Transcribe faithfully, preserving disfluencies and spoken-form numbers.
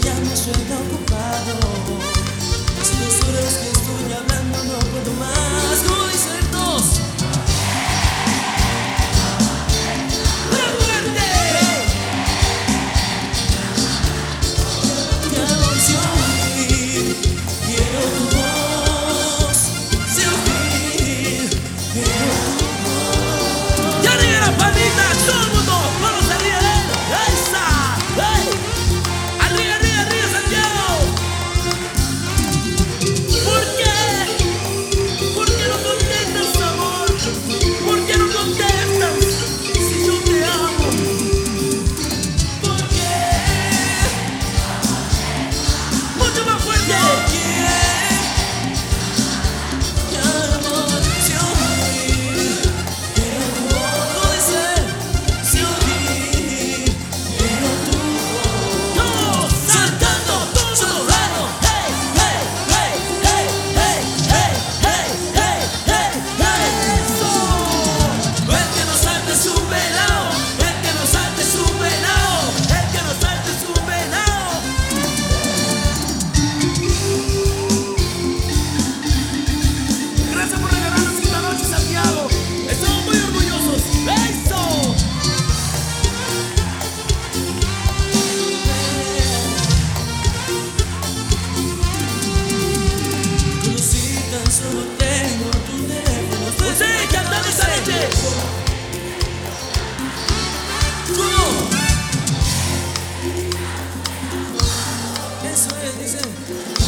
ya me suena ocupado. Si dos horas que estoy hablando no puedo más. Como dicen dos. ¡Una muerte! Ya voy a oír, quiero tu voz. Se oír, quiero tu voz. ¡Ya arriba la palita! ¡Todo el mundo! ¡Vamos arriba de él! ¡Esa! ¡Hey! ¡Arriba, arriba, arriba, Santiago! ¿Por qué? ¿Por qué no contestas, amor? ¿Por qué no contestas si yo te amo? ¿Por qué? ¡Mucho más fuerte! ¿Por qué? Ya amor, se oír, quiero tu voz. Puede ser, se oír, quiero tu voz. ¡Todos saltando, todo raro! ¡Hey, hey, hey, hey, hey, hey, hey, hey, hey, hey! ¡Eso! El que no salte es un venado, el que no salte es un venado, el que no salte es un venado. Gracias por regalarnos esta noche, Santiago. Estamos muy orgullosos. ¡Eso! Conocí tan solo tengo tu teléfono. ¡Sí, cantando esta noche! ¿Cómo? Eso es, dice.